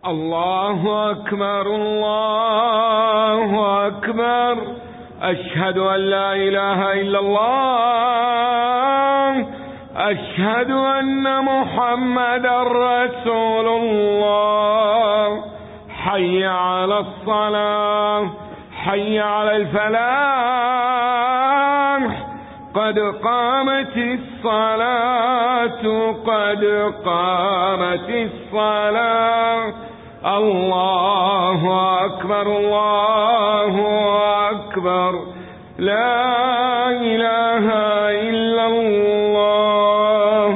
الله أكبر الله أكبر. أشهد أن لا إله إلا الله. أشهد أن محمدا رسول الله. حي على الصلاة حي على الفلاح. قد قامت الصلاة قد قامت الصلاة. الله أكبر الله أكبر. لا إله إلا الله.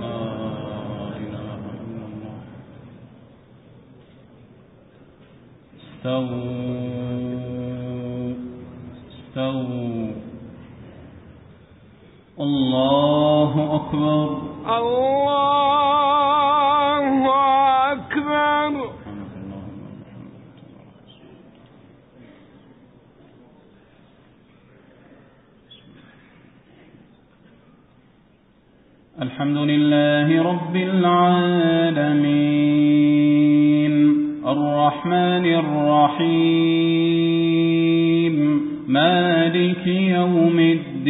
استووا. الله أكبر الله أكبر. الحمد لله رب العالمين الرحمن الرحيم مالك يوم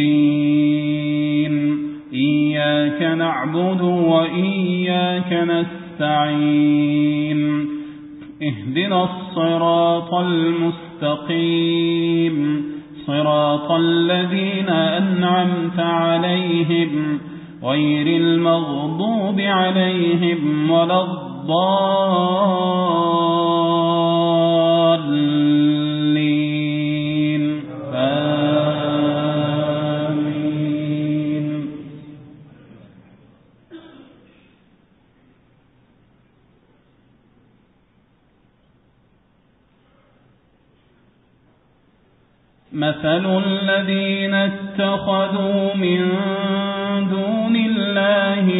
الدين. إياك نعبد وإياك نستعين. اهدنا الصراط المستقيم صراط الذين أنعمت عليهم غير المغضوب عليهم ولا الضالين. آمين. مثل الذين اتخذوا من دون الله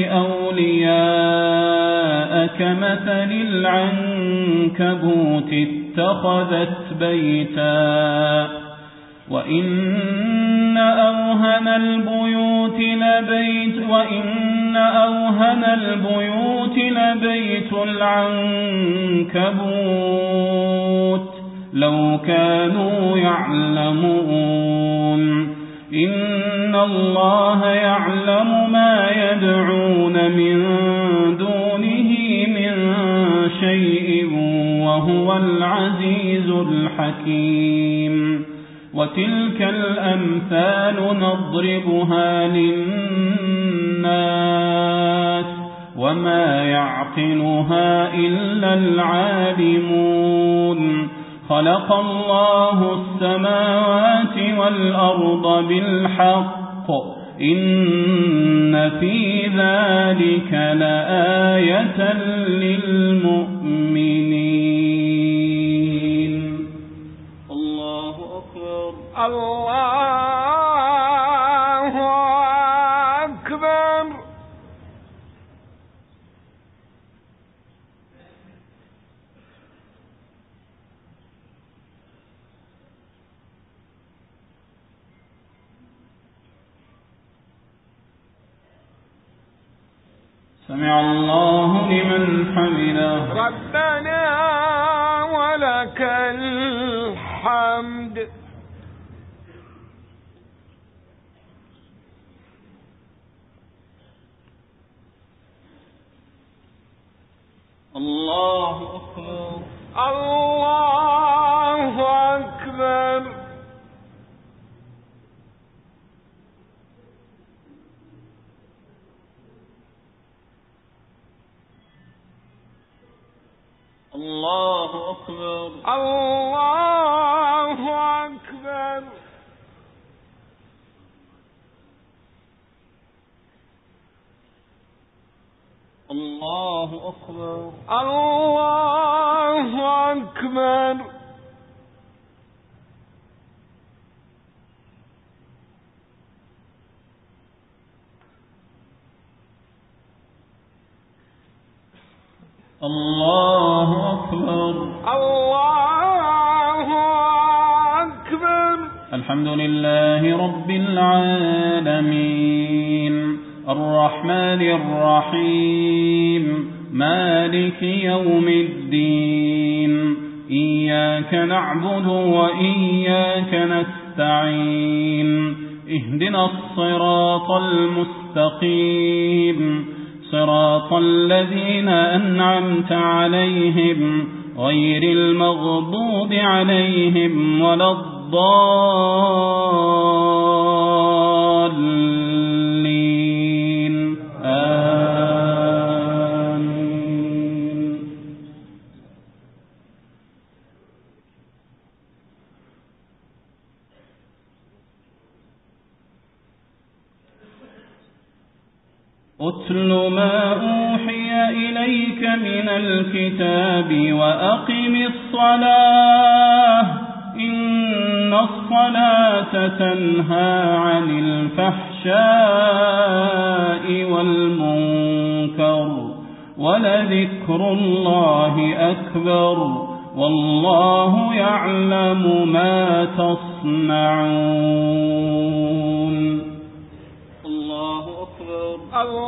أولياء كمثل العنكبوت اتخذت بيتا وإن أوهن البيوت لبيت العنكبوت لو كانوا يعلمون. إن الله يعلم ما يدعون من دونه من شيء وهو العزيز الحكيم. وتلك الأمثال نضربها للناس وما يعقلها إلا العالمون. خلق الله السماوات والأرض بالحق. إن في ذلك لآية للمؤمنين. الله أكبر الله أكبر. سمع الله لمن حمده. ربنا ولك الحمد. الله أكبر الله أكبر. الله أكبر الله أكبر. الله أكبر الله أكبر. الله أكبر الله أكبر. الحمد لله رب العالمين الرحمن الرحيم مالك يوم الدين إياك نعبد وإياك نستعين اهدنا الصراط المستقيم صراط الذين أنعمت عليهم غير المغضوب عليهم ولا الضالين آمين. أتل ما أوحي إليك من الكتاب وأقم الصلاة إن الصلاة تنهى عن الفحشاء والمنكر ولذكر الله أكبر والله يعلم ما تصنعون. الله أكبر.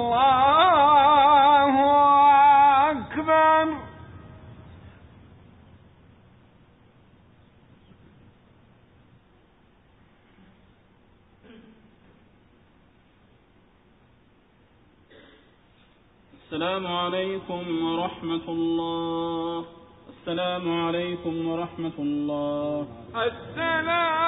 الله أكبر. السلام عليكم ورحمة الله. السلام عليكم ورحمة الله. السلام